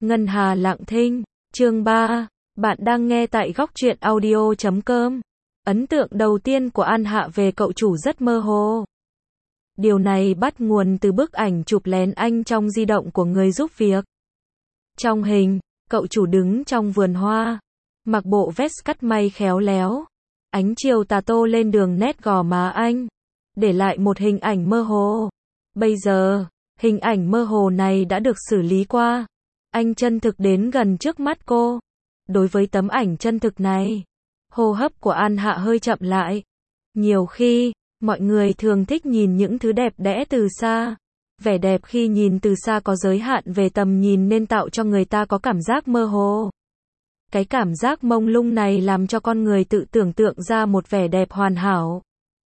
Ngân Hà Lặng Thinh, chương 3, bạn đang nghe tại góc truyện audio.com. Ấn tượng đầu tiên của An Hạ về cậu chủ rất mơ hồ. Điều này bắt nguồn từ bức ảnh chụp lén anh trong di động của người giúp việc. Trong hình, cậu chủ đứng trong vườn hoa, mặc bộ vest cắt may khéo léo. Ánh chiều tà tô lên đường nét gò má anh, để lại một hình ảnh mơ hồ. Bây giờ, hình ảnh mơ hồ này đã được xử lý qua. Anh chân thực đến gần trước mắt cô. Đối với tấm ảnh chân thực này, hô hấp của An Hạ hơi chậm lại. Nhiều khi, mọi người thường thích nhìn những thứ đẹp đẽ từ xa. Vẻ đẹp khi nhìn từ xa có giới hạn về tầm nhìn nên tạo cho người ta có cảm giác mơ hồ. Cái cảm giác mông lung này làm cho con người tự tưởng tượng ra một vẻ đẹp hoàn hảo.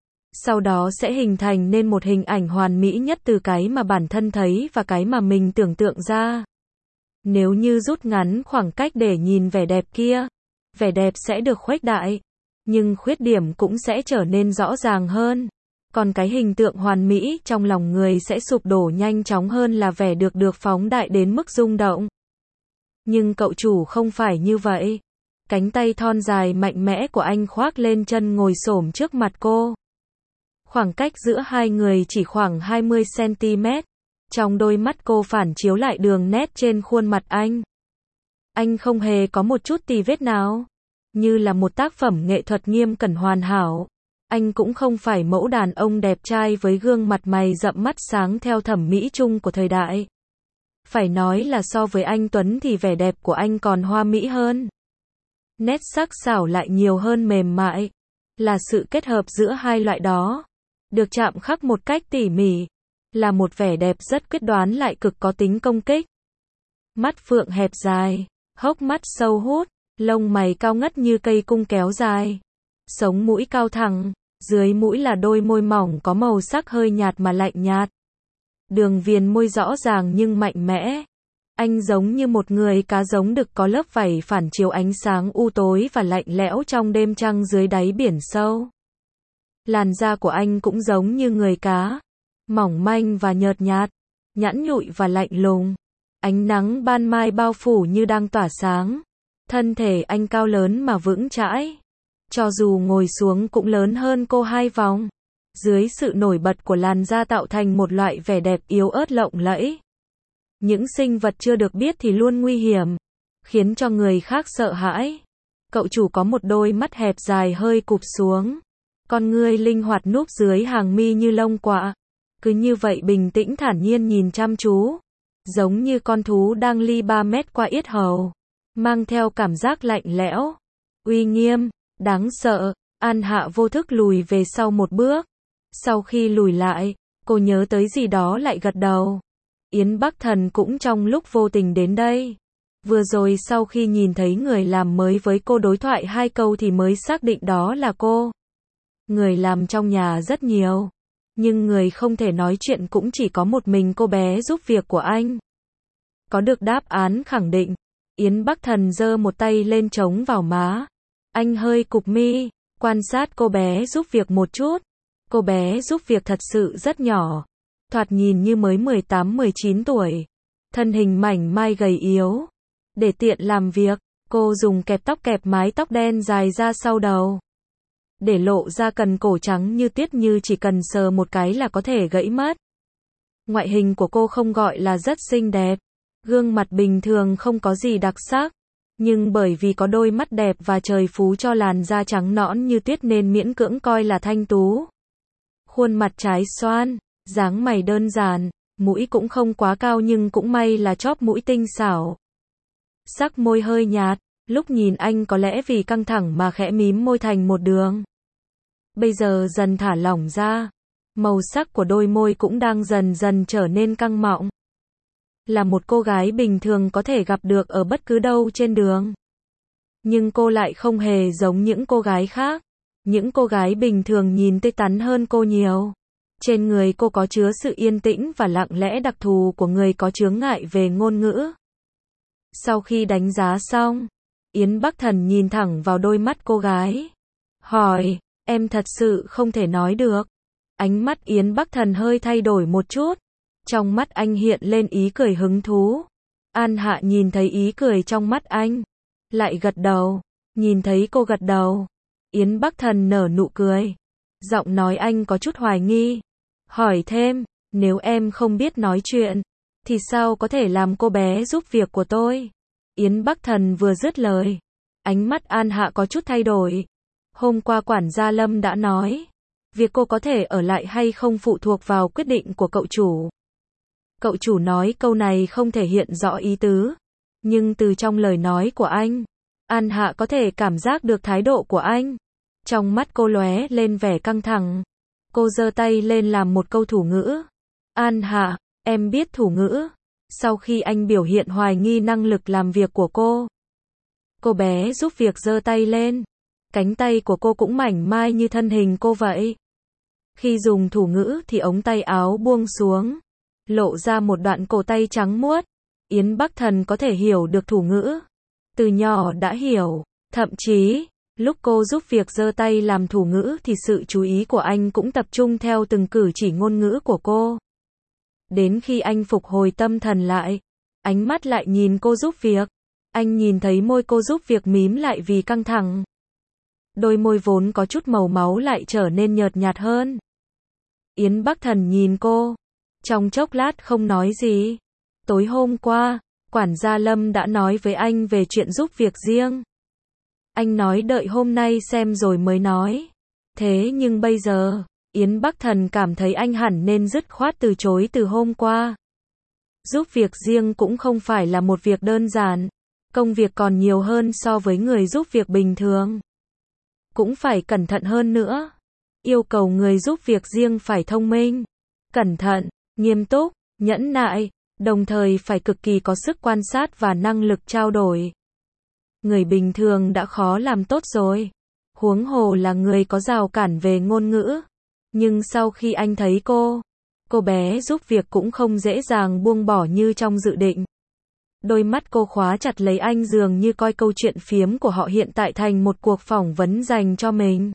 Sau đó sẽ hình thành nên một hình ảnh hoàn mỹ nhất từ cái mà bản thân thấy và cái mà mình tưởng tượng ra. Nếu như rút ngắn khoảng cách để nhìn vẻ đẹp kia, vẻ đẹp sẽ được khuếch đại, nhưng khuyết điểm cũng sẽ trở nên rõ ràng hơn. Còn cái hình tượng hoàn mỹ trong lòng người sẽ sụp đổ nhanh chóng hơn là vẻ được phóng đại đến mức rung động. Nhưng cậu chủ không phải như vậy. Cánh tay thon dài mạnh mẽ của anh khoác lên chân ngồi xổm trước mặt cô. Khoảng cách giữa hai người chỉ khoảng 20 cm. Trong đôi mắt cô phản chiếu lại đường nét trên khuôn mặt anh. Anh không hề có một chút tì vết nào. Như là một tác phẩm nghệ thuật nghiêm cẩn hoàn hảo. Anh cũng không phải mẫu đàn ông đẹp trai với gương mặt mày rậm mắt sáng theo thẩm mỹ chung của thời đại. Phải nói là so với anh Tuấn thì vẻ đẹp của anh còn hoa mỹ hơn. Nét sắc sảo lại nhiều hơn mềm mại. Là sự kết hợp giữa hai loại đó. Được chạm khắc một cách tỉ mỉ. Là một vẻ đẹp rất quyết đoán lại cực có tính công kích. Mắt phượng hẹp dài, hốc mắt sâu hút, lông mày cao ngất như cây cung kéo dài. Sống mũi cao thẳng, dưới mũi là đôi môi mỏng có màu sắc hơi nhạt mà lạnh nhạt. Đường viền môi rõ ràng nhưng mạnh mẽ. Anh giống như một người cá giống đực có lớp vảy phản chiếu ánh sáng u tối và lạnh lẽo trong đêm trăng dưới đáy biển sâu. Làn da của anh cũng giống như người cá, mỏng manh và nhợt nhạt, nhẵn nhụi và lạnh lùng. Ánh nắng ban mai bao phủ như đang tỏa sáng. Thân thể anh cao lớn mà vững chãi. Cho dù ngồi xuống cũng lớn hơn cô 2 vòng. Dưới sự nổi bật của làn da tạo thành một loại vẻ đẹp yếu ớt lộng lẫy. Những sinh vật chưa được biết thì luôn nguy hiểm, khiến cho người khác sợ hãi. Cậu chủ có một đôi mắt hẹp dài hơi cụp xuống. Con ngươi linh hoạt núp dưới hàng mi như lông quạ. Cứ như vậy bình tĩnh thản nhiên nhìn chăm chú. Giống như con thú đang ly 3 mét qua yết hầu. Mang theo cảm giác lạnh lẽo, uy nghiêm, đáng sợ. An Hạ vô thức lùi về sau một bước. Sau khi lùi lại, cô nhớ tới gì đó lại gật đầu. Yến Bắc Thần cũng trong lúc vô tình đến đây. Vừa rồi sau khi nhìn thấy người làm mới với cô đối thoại 2 câu thì mới xác định đó là cô. Người làm trong nhà rất nhiều, nhưng người không thể nói chuyện cũng chỉ có một mình cô bé giúp việc của anh. Có được đáp án khẳng định, Yến Bắc Thần giơ một tay lên chống vào má. Anh hơi cụp mi, quan sát cô bé giúp việc một chút. Cô bé giúp việc thật sự rất nhỏ, thoạt nhìn như mới 18-19 tuổi. Thân hình mảnh mai gầy yếu. Để tiện làm việc, cô dùng kẹp tóc kẹp mái tóc đen dài ra sau đầu. Để lộ ra cần cổ trắng như tuyết như chỉ cần sờ một cái là có thể gãy mất. Ngoại hình của cô không gọi là rất xinh đẹp. Gương mặt bình thường không có gì đặc sắc. Nhưng bởi vì có đôi mắt đẹp và trời phú cho làn da trắng nõn như tuyết nên miễn cưỡng coi là thanh tú. Khuôn mặt trái xoan, dáng mày đơn giản, mũi cũng không quá cao nhưng cũng may là chóp mũi tinh xảo. Sắc môi hơi nhạt, lúc nhìn anh có lẽ vì căng thẳng mà khẽ mím môi thành một đường. Bây giờ dần thả lỏng ra, màu sắc của đôi môi cũng đang dần dần trở nên căng mọng. Là một cô gái bình thường có thể gặp được ở bất cứ đâu trên đường. Nhưng cô lại không hề giống những cô gái khác. Những cô gái bình thường nhìn tươi tắn hơn cô nhiều. Trên người cô có chứa sự yên tĩnh và lặng lẽ đặc thù của người có chướng ngại về ngôn ngữ. Sau khi đánh giá xong, Yến Bắc Thần nhìn thẳng vào đôi mắt cô gái. Hỏi, em thật sự không thể nói được. Ánh mắt Yến Bắc Thần hơi thay đổi một chút. Trong mắt anh hiện lên ý cười hứng thú. An Hạ nhìn thấy ý cười trong mắt anh, lại gật đầu. Nhìn thấy cô gật đầu, Yến Bắc Thần nở nụ cười. Giọng nói anh có chút hoài nghi. Hỏi thêm, nếu em không biết nói chuyện, thì sao có thể làm cô bé giúp việc của tôi? Yến Bắc Thần vừa dứt lời, ánh mắt An Hạ có chút thay đổi. Hôm qua quản gia Lâm đã nói, việc cô có thể ở lại hay không phụ thuộc vào quyết định của cậu chủ. Cậu chủ nói câu này không thể hiện rõ ý tứ, nhưng từ trong lời nói của anh, An Hạ có thể cảm giác được thái độ của anh. Trong mắt cô lóe lên vẻ căng thẳng. Cô giơ tay lên làm một câu thủ ngữ. An Hạ, em biết thủ ngữ. Sau khi anh biểu hiện hoài nghi năng lực làm việc của cô bé giúp việc giơ tay lên. Cánh tay của cô cũng mảnh mai như thân hình cô vậy. Khi dùng thủ ngữ thì ống tay áo buông xuống, lộ ra một đoạn cổ tay trắng muốt. Yến Bắc Thần có thể hiểu được thủ ngữ. Từ nhỏ đã hiểu, thậm chí, lúc cô giúp việc giơ tay làm thủ ngữ thì sự chú ý của anh cũng tập trung theo từng cử chỉ ngôn ngữ của cô. Đến khi anh phục hồi tâm thần lại, ánh mắt lại nhìn cô giúp việc. Anh nhìn thấy môi cô giúp việc mím lại vì căng thẳng. Đôi môi vốn có chút màu máu lại trở nên nhợt nhạt hơn. Yến Bắc Thần nhìn cô, trong chốc lát không nói gì. Tối hôm qua, quản gia Lâm đã nói với anh về chuyện giúp việc riêng. Anh nói đợi hôm nay xem rồi mới nói. Thế nhưng bây giờ, Yến Bắc Thần cảm thấy anh hẳn nên dứt khoát từ chối từ hôm qua. Giúp việc riêng cũng không phải là một việc đơn giản. Công việc còn nhiều hơn so với người giúp việc bình thường. Cũng phải cẩn thận hơn nữa. Yêu cầu người giúp việc riêng phải thông minh, cẩn thận, nghiêm túc, nhẫn nại, đồng thời phải cực kỳ có sức quan sát và năng lực trao đổi. Người bình thường đã khó làm tốt rồi, huống hồ là người có rào cản về ngôn ngữ. Nhưng sau khi anh thấy cô bé giúp việc cũng không dễ dàng buông bỏ như trong dự định. Đôi mắt cô khóa chặt lấy anh dường như coi câu chuyện phiếm của họ hiện tại thành một cuộc phỏng vấn dành cho mình.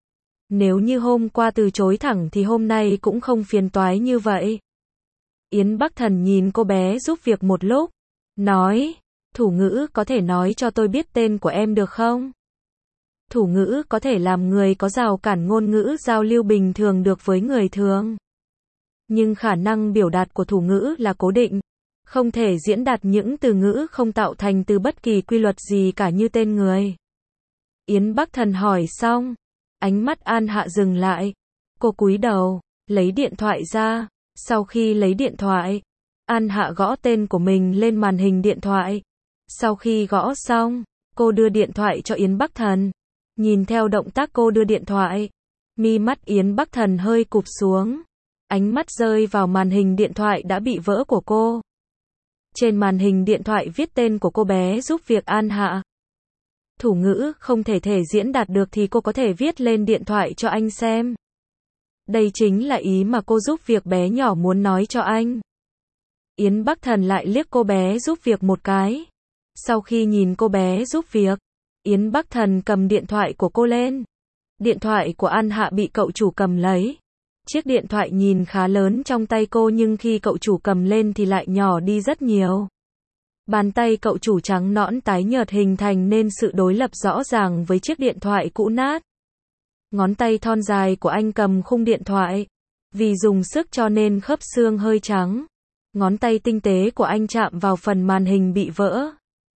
Nếu như hôm qua từ chối thẳng thì hôm nay cũng không phiền toái như vậy. Yến Bắc Thần nhìn cô bé giúp việc một lúc, nói, thủ ngữ có thể nói cho tôi biết tên của em được không? Thủ ngữ có thể làm người có rào cản ngôn ngữ giao lưu bình thường được với người thường. Nhưng khả năng biểu đạt của thủ ngữ là cố định, không thể diễn đạt những từ ngữ không tạo thành từ bất kỳ quy luật gì cả như tên người. Yến Bắc Thần hỏi xong, ánh mắt An Hạ dừng lại. Cô cúi đầu, lấy điện thoại ra. Sau khi lấy điện thoại, An Hạ gõ tên của mình lên màn hình điện thoại. Sau khi gõ xong, cô đưa điện thoại cho Yến Bắc Thần. Nhìn theo động tác cô đưa điện thoại, mi mắt Yến Bắc Thần hơi cụp xuống. Ánh mắt rơi vào màn hình điện thoại đã bị vỡ của cô. Trên màn hình điện thoại viết tên của cô bé giúp việc An Hạ. Thủ ngữ không thể diễn đạt được thì cô có thể viết lên điện thoại cho anh xem. Đây chính là ý mà cô giúp việc bé nhỏ muốn nói cho anh. Yến Bắc Thần lại liếc cô bé giúp việc một cái. Sau khi nhìn cô bé giúp việc, Yến Bắc Thần cầm điện thoại của cô lên. Điện thoại của An Hạ bị cậu chủ cầm lấy. Chiếc điện thoại nhìn khá lớn trong tay cô nhưng khi cậu chủ cầm lên thì lại nhỏ đi rất nhiều. Bàn tay cậu chủ trắng nõn tái nhợt hình thành nên sự đối lập rõ ràng với chiếc điện thoại cũ nát. Ngón tay thon dài của anh cầm khung điện thoại. Vì dùng sức cho nên khớp xương hơi trắng. Ngón tay tinh tế của anh chạm vào phần màn hình bị vỡ.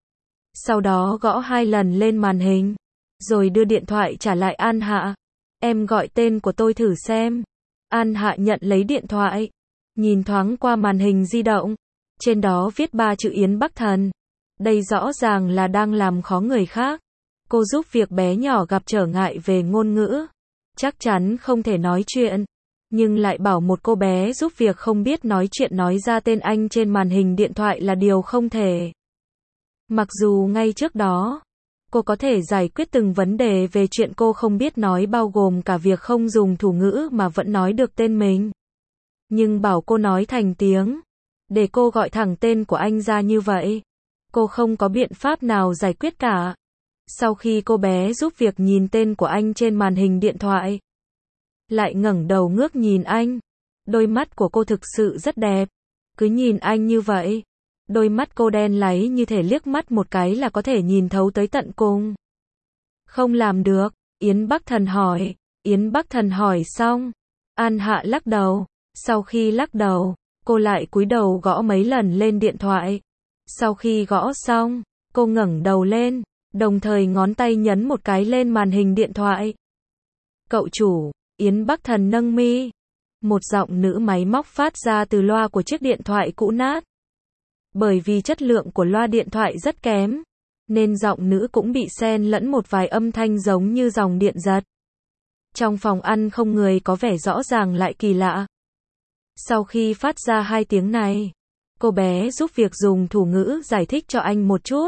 Sau đó gõ 2 lần lên màn hình. Rồi đưa điện thoại trả lại An Hạ. Em gọi tên của tôi thử xem. An Hạ nhận lấy điện thoại. Nhìn thoáng qua màn hình di động. Trên đó viết 3 chữ Yến Bắc Thần. Đây rõ ràng là đang làm khó người khác. Cô giúp việc bé nhỏ gặp trở ngại về ngôn ngữ. Chắc chắn không thể nói chuyện. Nhưng lại bảo một cô bé giúp việc không biết nói chuyện nói ra tên anh trên màn hình điện thoại là điều không thể. Mặc dù ngay trước đó, cô có thể giải quyết từng vấn đề về chuyện cô không biết nói bao gồm cả việc không dùng thủ ngữ mà vẫn nói được tên mình. Nhưng bảo cô nói thành tiếng, để cô gọi thẳng tên của anh ra như vậy, cô không có biện pháp nào giải quyết cả. Sau khi cô bé giúp việc nhìn tên của anh trên màn hình điện thoại, lại ngẩng đầu ngước nhìn anh. Đôi mắt của cô thực sự rất đẹp. Cứ nhìn anh như vậy, Đôi mắt cô đen láy như thể liếc mắt một cái là có thể nhìn thấu tới tận cùng. Không làm được, Yến Bắc Thần hỏi. Yến Bắc Thần hỏi xong, An Hạ lắc đầu. Sau khi lắc đầu, cô lại cúi đầu gõ mấy lần lên điện thoại. Sau khi gõ xong, cô ngẩng đầu lên, đồng thời ngón tay nhấn một cái lên màn hình điện thoại. Cậu chủ, Yến Bắc Thần nâng mi. Một giọng nữ máy móc phát ra từ loa của chiếc điện thoại cũ nát. Bởi vì chất lượng của loa điện thoại rất kém, nên giọng nữ cũng bị xen lẫn một vài âm thanh giống như dòng điện giật. Trong phòng ăn không người có vẻ rõ ràng lại kỳ lạ. Sau khi phát ra hai tiếng này, cô bé giúp việc dùng thủ ngữ giải thích cho anh một chút.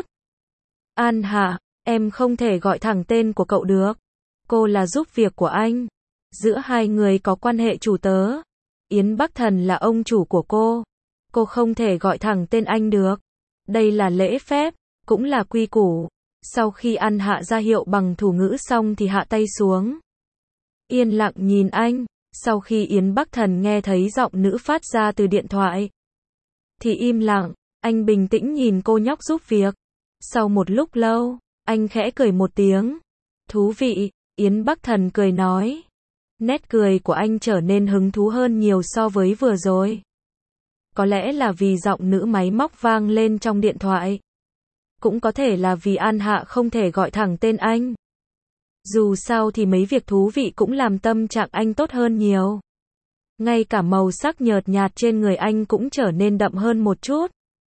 An Hạ, em không thể gọi thẳng tên của cậu được. Cô là giúp việc của anh. Giữa hai người có quan hệ chủ tớ. Yến Bắc Thần là ông chủ của cô. Cô không thể gọi thẳng tên anh được. Đây là lễ phép, cũng là quy củ. Sau khi An Hạ ra hiệu bằng thủ ngữ xong thì hạ tay xuống. Yên lặng nhìn anh. Sau khi Yến Bắc Thần nghe thấy giọng nữ phát ra từ điện thoại, thì im lặng. Anh bình tĩnh nhìn cô nhóc giúp việc. Sau một lúc lâu, anh khẽ cười một tiếng. Thú vị, Yến Bắc Thần cười nói. Nét cười của anh trở nên hứng thú hơn nhiều so với vừa rồi. Có lẽ là vì giọng nữ máy móc vang lên trong điện thoại. Cũng có thể là vì An Hạ không thể gọi thẳng tên anh. Dù sao thì mấy việc thú vị cũng làm tâm trạng anh tốt hơn nhiều. Ngay cả màu sắc nhợt nhạt trên người anh cũng trở nên đậm hơn một chút.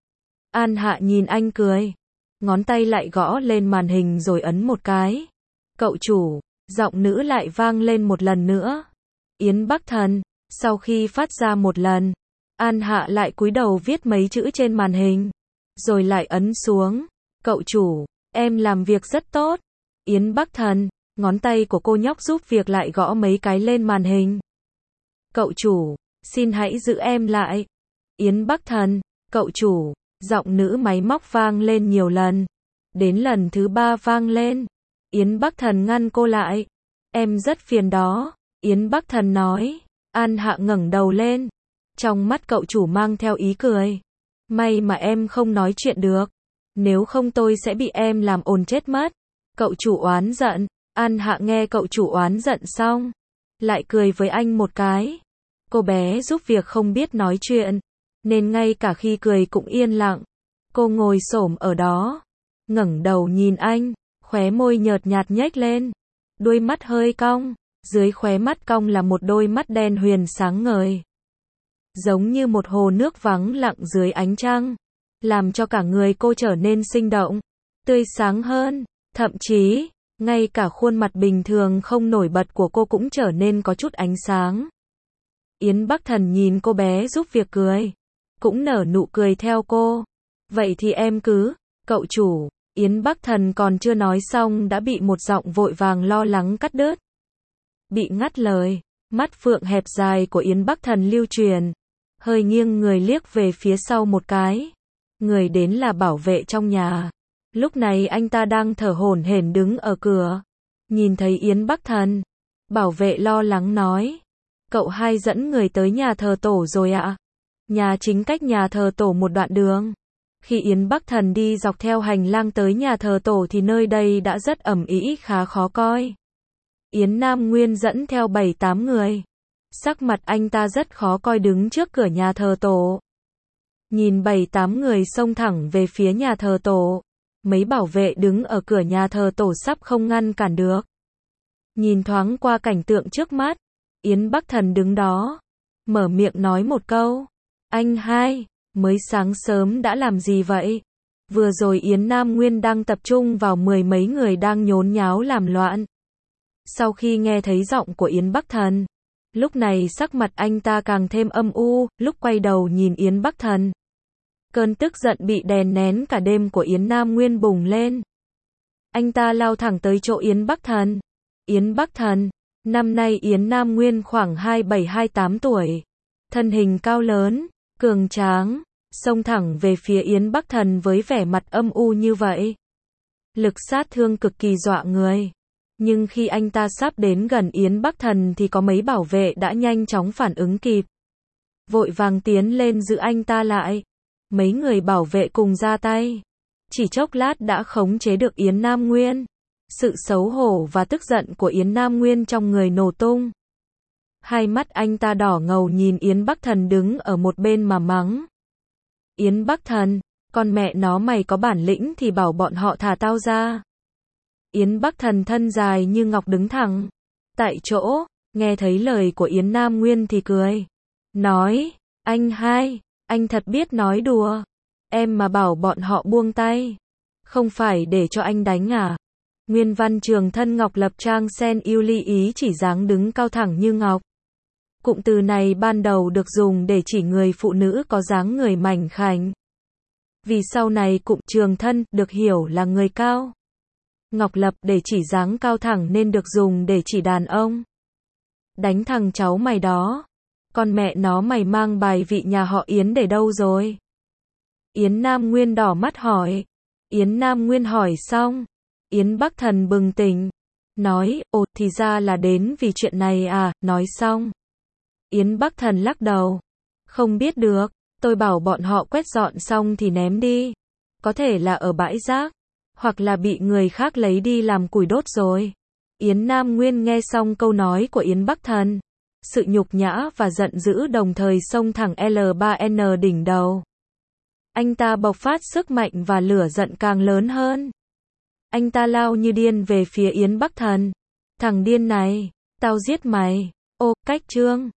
An Hạ nhìn anh cười. Ngón tay lại gõ lên màn hình rồi ấn một cái. Cậu chủ, giọng nữ lại vang lên một lần nữa. Yến Bắc Thần, sau khi phát ra một lần, An Hạ lại cúi đầu viết mấy chữ trên màn hình. Rồi lại ấn xuống. Cậu chủ, em làm việc rất tốt. Yến Bắc Thần, ngón tay của cô nhóc giúp việc lại gõ mấy cái lên màn hình. Cậu chủ, xin hãy giữ em lại. Yến Bắc Thần, cậu chủ, giọng nữ máy móc vang lên nhiều lần. Đến lần thứ 3 vang lên, Yến Bắc Thần ngăn cô lại. Em rất phiền đó, Yến Bắc Thần nói. An Hạ ngẩng đầu lên. Trong mắt cậu chủ mang theo ý cười. May mà em không nói chuyện được. Nếu không tôi sẽ bị em làm ồn chết mất. Cậu chủ oán giận. An Hạ nghe cậu chủ oán giận xong, lại cười với anh một cái. Cô bé giúp việc không biết nói chuyện, nên ngay cả khi cười cũng yên lặng. Cô ngồi xổm ở đó, ngẩng đầu nhìn anh, khóe môi nhợt nhạt nhếch lên, đuôi mắt hơi cong, dưới khóe mắt cong là một đôi mắt đen huyền sáng ngời. Giống như một hồ nước vắng lặng dưới ánh trăng, làm cho cả người cô trở nên sinh động, tươi sáng hơn, thậm chí ngay cả khuôn mặt bình thường không nổi bật của cô cũng trở nên có chút ánh sáng. Yến Bắc Thần nhìn cô bé giúp việc cười, cũng nở nụ cười theo cô. Vậy thì em cứ, cậu chủ, Yến Bắc Thần còn chưa nói xong đã bị một giọng vội vàng lo lắng cắt đứt. Bị ngắt lời, mắt phượng hẹp dài của Yến Bắc Thần lưu truyền, hơi nghiêng người liếc về phía sau một cái. Người đến là bảo vệ trong nhà. Lúc này anh ta đang thở hổn hển đứng ở cửa. Nhìn thấy Yến Bắc Thần, bảo vệ lo lắng nói. Cậu hai dẫn người tới nhà thờ tổ rồi ạ? Nhà chính cách nhà thờ tổ một đoạn đường. Khi Yến Bắc Thần đi dọc theo hành lang tới nhà thờ tổ thì nơi đây đã rất ầm ĩ khá khó coi. Yến Nam Nguyên dẫn theo 7-8 người. Sắc mặt anh ta rất khó coi đứng trước cửa nhà thờ tổ. Nhìn 7-8 người xông thẳng về phía nhà thờ tổ. Mấy bảo vệ đứng ở cửa nhà thờ tổ sắp không ngăn cản được. Nhìn thoáng qua cảnh tượng trước mắt, Yến Bắc Thần đứng đó, mở miệng nói một câu. Anh hai, mới sáng sớm đã làm gì vậy? Vừa rồi Yến Nam Nguyên đang tập trung vào 10 mấy người đang nhốn nháo làm loạn. Sau khi nghe thấy giọng của Yến Bắc Thần, lúc này sắc mặt anh ta càng thêm âm u, lúc quay đầu nhìn Yến Bắc Thần. Cơn tức giận bị đè nén cả đêm của Yến Nam Nguyên bùng lên. Anh ta lao thẳng tới chỗ Yến Bắc Thần. Yến Bắc Thần, năm nay Yến Nam Nguyên khoảng 27-28 tuổi. Thân hình cao lớn, cường tráng, xông thẳng về phía Yến Bắc Thần với vẻ mặt âm u như vậy. Lực sát thương cực kỳ dọa người. Nhưng khi anh ta sắp đến gần Yến Bắc Thần thì có mấy bảo vệ đã nhanh chóng phản ứng kịp. Vội vàng tiến lên giữ anh ta lại. Mấy người bảo vệ cùng ra tay. Chỉ chốc lát đã khống chế được Yến Nam Nguyên. Sự xấu hổ và tức giận của Yến Nam Nguyên trong người nổ tung. Hai mắt anh ta đỏ ngầu nhìn Yến Bắc Thần đứng ở một bên mà mắng. Yến Bắc Thần, con mẹ nó mày có bản lĩnh thì bảo bọn họ thả tao ra. Yến Bắc Thần thân dài như ngọc đứng thẳng. Tại chỗ, nghe thấy lời của Yến Nam Nguyên thì cười. Nói, anh hai, anh thật biết nói đùa. Em mà bảo bọn họ buông tay. Không phải để cho anh đánh à? Nguyên văn trường thân ngọc lập trang sen yêu ly ý chỉ dáng đứng cao thẳng như ngọc. Cụm từ này ban đầu được dùng để chỉ người phụ nữ có dáng người mảnh khảnh. Vì sau này cụm trường thân được hiểu là người cao. Ngọc lập để chỉ dáng cao thẳng nên được dùng để chỉ đàn ông. Đánh thằng cháu mày đó. Con mẹ nó mày mang bài vị nhà họ Yến để đâu rồi? Yến Nam Nguyên đỏ mắt hỏi. Yến Nam Nguyên hỏi xong. Yến Bắc Thần bừng tỉnh. Nói, ồ thì ra là đến vì chuyện này à, nói xong. Yến Bắc Thần lắc đầu. Không biết được, tôi bảo bọn họ quét dọn xong thì ném đi. Có thể là ở bãi rác, hoặc là bị người khác lấy đi làm củi đốt rồi. Yến Nam Nguyên nghe xong câu nói của Yến Bắc Thần. Sự nhục nhã và giận dữ đồng thời xông thẳng L3N đỉnh đầu. Anh ta bộc phát sức mạnh và lửa giận càng lớn hơn. Anh ta lao như điên về phía Yến Bắc Thần. Thằng điên này, tao giết mày. Ô, cách chương.